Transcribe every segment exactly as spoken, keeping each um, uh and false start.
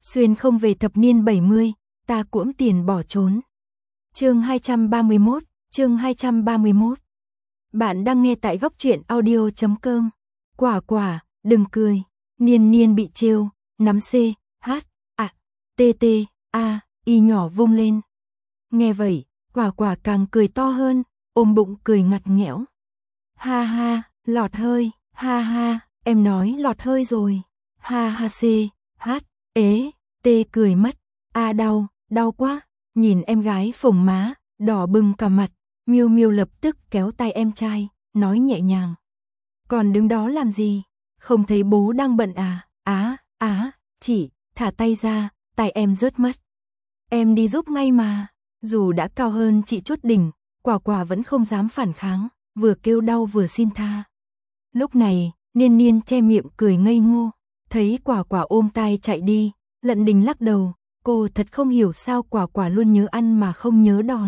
Xuyên không về thập niên bảy mươi, ta cuỗm tiền bỏ trốn. Chương hai trăm ba mươi mốt, chương hai trăm ba mươi mốt. Bạn đang nghe tại góc truyện audio chấm com. Quả quả, đừng cười. Niên Niên bị trêu, nắm C, H, A, T T, A, Y nhỏ vung lên. Nghe vậy, Quả quả càng cười to hơn, ôm bụng cười ngặt nghẽo. Ha ha, lọt hơi, ha ha, em nói lọt hơi rồi. Ha ha C, H, ế, T cười mất. A đau, đau quá. Nhìn em gái phồng má, đỏ bừng cả mặt, Miêu Miêu lập tức kéo tay em trai, nói nhẹ nhàng. Còn đứng đó làm gì? Không thấy bố đang bận à? Á, á, chị, thả tay ra, tay em rớt mất. Em đi giúp ngay mà. Dù đã cao hơn chị chút đỉnh, Quả quả vẫn không dám phản kháng, vừa kêu đau vừa xin tha. Lúc này, Niên Niên che miệng cười ngây ngô, thấy Quả quả ôm tay chạy đi, Lận Đình lắc đầu, cô thật không hiểu sao Quả quả luôn nhớ ăn mà không nhớ đòn.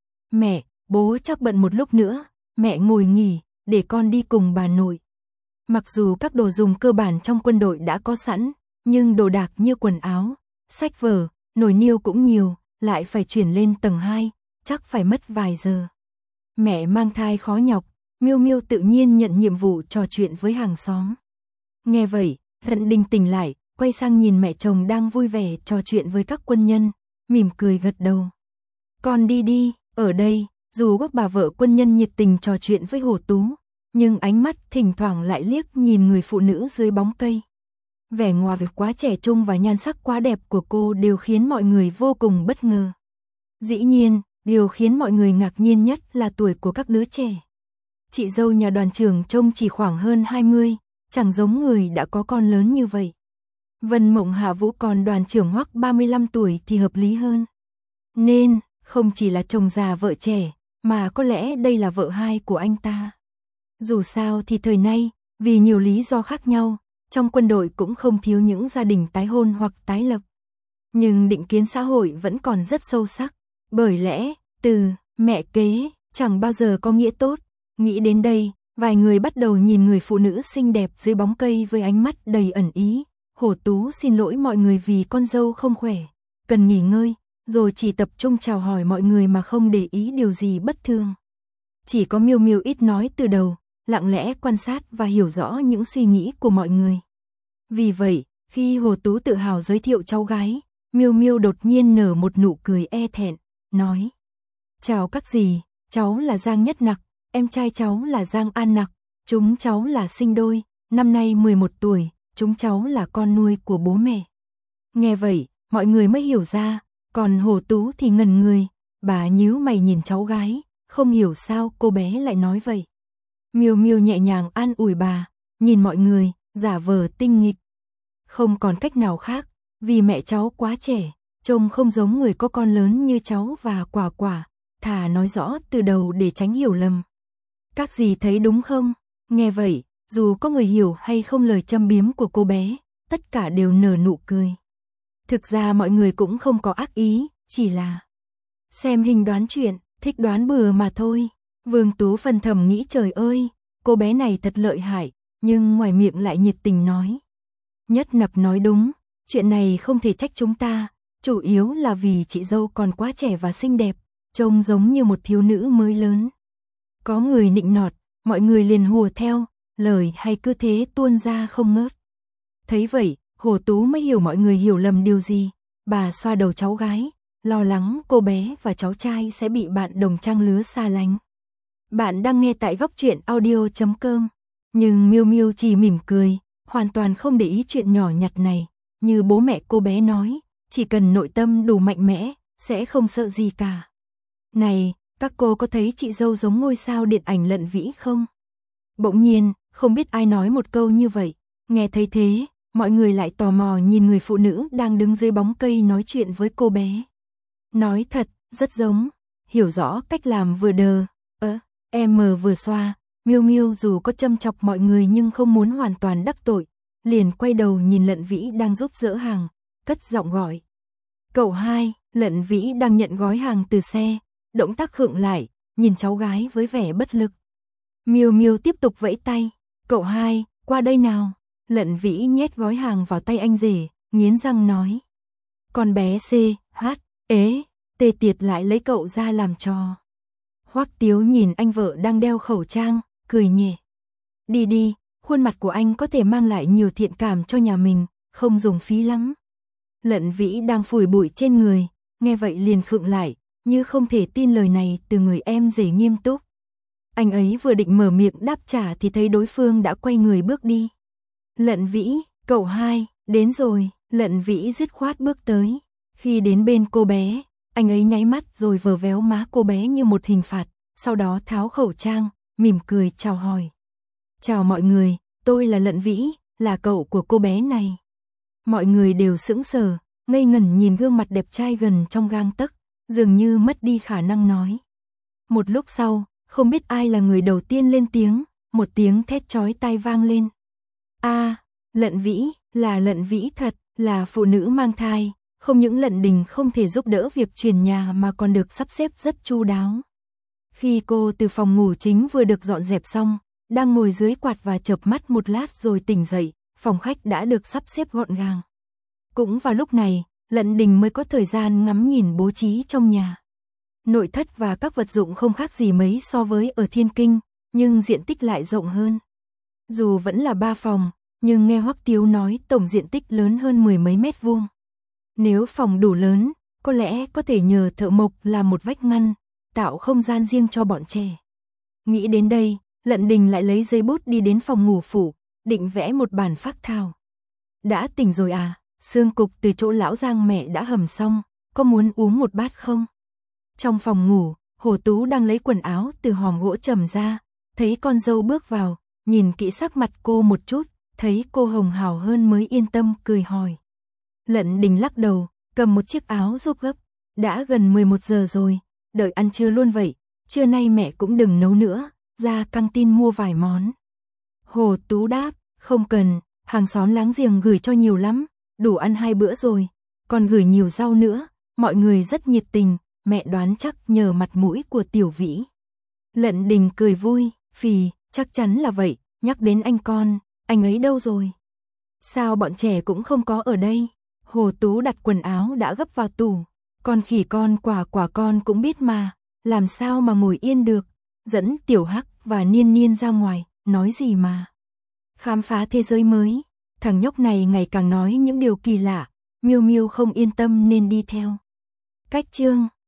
Mẹ, bố chắc bận một lúc nữa, mẹ ngồi nghỉ, để con đi cùng bà nội. Mặc dù các đồ dùng cơ bản trong quân đội đã có sẵn, nhưng đồ đạc như quần áo, sách vở, nồi niêu cũng nhiều, lại phải chuyển lên tầng hai, chắc phải mất vài giờ. Mẹ mang thai khó nhọc, Miêu Miêu tự nhiên nhận nhiệm vụ trò chuyện với hàng xóm. Nghe vậy, Lận Đình tỉnh lại, quay sang nhìn mẹ chồng đang vui vẻ trò chuyện với các quân nhân, mỉm cười gật đầu. Con đi đi, ở đây, dù các bà vợ quân nhân nhiệt tình trò chuyện với Hồ Tú, nhưng ánh mắt thỉnh thoảng lại liếc nhìn người phụ nữ dưới bóng cây. Vẻ ngoài việc quá trẻ trung và nhan sắc quá đẹp của cô đều khiến mọi người vô cùng bất ngờ. Dĩ nhiên, điều khiến mọi người ngạc nhiên nhất là tuổi của các đứa trẻ. Chị dâu nhà đoàn trưởng trông chỉ khoảng hơn hai mươi, chẳng giống người đã có con lớn như vậy. Vân Mộng Hạ Vũ còn đoàn trưởng Hoắc ba mươi lăm tuổi thì hợp lý hơn. Nên, không chỉ là chồng già vợ trẻ, mà có lẽ đây là vợ hai của anh ta. Dù sao thì thời nay, vì nhiều lý do khác nhau, trong quân đội cũng không thiếu những gia đình tái hôn hoặc tái lập. Nhưng định kiến xã hội vẫn còn rất sâu sắc, bởi lẽ, từ mẹ kế chẳng bao giờ có nghĩa tốt. Nghĩ đến đây, vài người bắt đầu nhìn người phụ nữ xinh đẹp dưới bóng cây với ánh mắt đầy ẩn ý. Hổ Tú xin lỗi mọi người vì con dâu không khỏe, cần nghỉ ngơi, rồi chỉ tập trung chào hỏi mọi người mà không để ý điều gì bất thường. Chỉ có Miêu Miêu ít nói từ đầu, lặng lẽ quan sát và hiểu rõ những suy nghĩ của mọi người. Vì vậy, khi Hồ Tú tự hào giới thiệu cháu gái, Miêu Miêu đột nhiên nở một nụ cười e thẹn, nói: Chào các dì, cháu là Giang Nhất Nặc, em trai cháu là Giang An Nặc, chúng cháu là sinh đôi, năm nay mười một tuổi, chúng cháu là con nuôi của bố mẹ. Nghe vậy, mọi người mới hiểu ra, còn Hồ Tú thì ngẩn người, bà nhíu mày nhìn cháu gái, không hiểu sao cô bé lại nói vậy. Miêu Miêu nhẹ nhàng an ủi bà, nhìn mọi người, giả vờ tinh nghịch. Không còn cách nào khác, vì mẹ cháu quá trẻ, trông không giống người có con lớn như cháu và Quả quả, thà nói rõ từ đầu để tránh hiểu lầm. Các dì thấy đúng không? Nghe vậy, dù có người hiểu hay không lời châm biếm của cô bé, tất cả đều nở nụ cười. Thực ra mọi người cũng không có ác ý, chỉ là xem hình đoán chuyện, thích đoán bừa mà thôi. Vương Tú phần thầm nghĩ trời ơi, cô bé này thật lợi hại, nhưng ngoài miệng lại nhiệt tình nói. Nhất Nặc nói đúng, chuyện này không thể trách chúng ta, chủ yếu là vì chị dâu còn quá trẻ và xinh đẹp, trông giống như một thiếu nữ mới lớn. Có người nịnh nọt, mọi người liền hùa theo, lời hay cứ thế tuôn ra không ngớt. Thấy vậy, Hồ Tú mới hiểu mọi người hiểu lầm điều gì, bà xoa đầu cháu gái, lo lắng cô bé và cháu trai sẽ bị bạn đồng trang lứa xa lánh. Bạn đang nghe tại góc truyện audio chấm com, nhưng Miêu Miêu chỉ mỉm cười, hoàn toàn không để ý chuyện nhỏ nhặt này, như bố mẹ cô bé nói, chỉ cần nội tâm đủ mạnh mẽ, sẽ không sợ gì cả. Này, các cô có thấy chị dâu giống ngôi sao điện ảnh Lận Vĩ không? Bỗng nhiên, không biết ai nói một câu như vậy, nghe thấy thế, mọi người lại tò mò nhìn người phụ nữ đang đứng dưới bóng cây nói chuyện với cô bé. Nói thật, rất giống, hiểu rõ cách làm vừa đờ, ơ, em mờ vừa xoa. Miêu Miêu dù có châm chọc mọi người nhưng không muốn hoàn toàn đắc tội, liền quay đầu nhìn Lận Vĩ đang giúp dỡ hàng, cất giọng gọi. Cậu hai, Lận Vĩ đang nhận gói hàng từ xe, động tác khựng lại, nhìn cháu gái với vẻ bất lực. Miêu Miêu tiếp tục vẫy tay, cậu hai, qua đây nào. Lận Vĩ nhét gói hàng vào tay anh rể, nghiến răng nói. Con bé C, H, ế, tê tiệt lại lấy cậu ra làm trò. Hoắc Tiếu nhìn anh vợ đang đeo khẩu trang, cười nhẹ. Đi đi, khuôn mặt của anh có thể mang lại nhiều thiện cảm cho nhà mình, không dùng phí lắm. Lận Vĩ đang phủi bụi trên người, nghe vậy liền khựng lại, như không thể tin lời này từ người em rể nghiêm túc. Anh ấy vừa định mở miệng đáp trả thì thấy đối phương đã quay người bước đi. Lận Vĩ, cậu hai, đến rồi. Lận Vĩ dứt khoát bước tới. Khi đến bên cô bé, anh ấy nháy mắt rồi vờ véo má cô bé như một hình phạt, sau đó tháo khẩu trang, mỉm cười chào hỏi. Chào mọi người, tôi là Lận Vĩ, là cậu của cô bé này. Mọi người đều sững sờ, ngây ngẩn nhìn gương mặt đẹp trai gần trong gang tấc, dường như mất đi khả năng nói. Một lúc sau, không biết ai là người đầu tiên lên tiếng, một tiếng thét chói tai vang lên. A, Lận Vĩ, là Lận Vĩ thật, là phụ nữ mang thai, không những Lận Đình không thể giúp đỡ việc chuyển nhà mà còn được sắp xếp rất chu đáo. Khi cô từ phòng ngủ chính vừa được dọn dẹp xong, đang ngồi dưới quạt và chợp mắt một lát rồi tỉnh dậy, phòng khách đã được sắp xếp gọn gàng. Cũng vào lúc này, Lận Đình mới có thời gian ngắm nhìn bố trí trong nhà. Nội thất và các vật dụng không khác gì mấy so với ở Thiên Kinh, nhưng diện tích lại rộng hơn. Dù vẫn là ba phòng, nhưng nghe Hoắc Tiếu nói tổng diện tích lớn hơn mười mấy mét vuông. Nếu phòng đủ lớn, có lẽ có thể nhờ thợ mộc làm một vách ngăn, tạo không gian riêng cho bọn trẻ. Nghĩ đến đây, Lận Đình lại lấy giấy bút đi đến phòng ngủ phụ, định vẽ một bản phác thảo. Đã tỉnh rồi à, xương cục từ chỗ lão Giang mẹ đã hầm xong, có muốn uống một bát không? Trong phòng ngủ, Hồ Tú đang lấy quần áo từ hòm gỗ trầm ra, thấy con dâu bước vào, nhìn kỹ sắc mặt cô một chút, thấy cô hồng hào hơn mới yên tâm cười hỏi. Lận Đình lắc đầu, cầm một chiếc áo giúp gấp, đã gần mười một giờ rồi, đợi ăn trưa luôn vậy, trưa nay mẹ cũng đừng nấu nữa, ra căng tin mua vài món. Hồ Tú đáp, không cần, hàng xóm láng giềng gửi cho nhiều lắm, đủ ăn hai bữa rồi, còn gửi nhiều rau nữa, mọi người rất nhiệt tình, mẹ đoán chắc nhờ mặt mũi của Tiểu Vĩ. Lận Đình cười vui, phì, chắc chắn là vậy, nhắc đến anh con, anh ấy đâu rồi? Sao bọn trẻ cũng không có ở đây? Hồ Tú đặt quần áo đã gấp vào tủ, con khỉ con quả quả con cũng biết mà, làm sao mà ngồi yên được, dẫn Tiểu Hắc và Niên Niên ra ngoài, nói gì mà. Khám phá thế giới mới, thằng nhóc này ngày càng nói những điều kỳ lạ, Miêu Miêu không yên tâm nên đi theo. Cách chương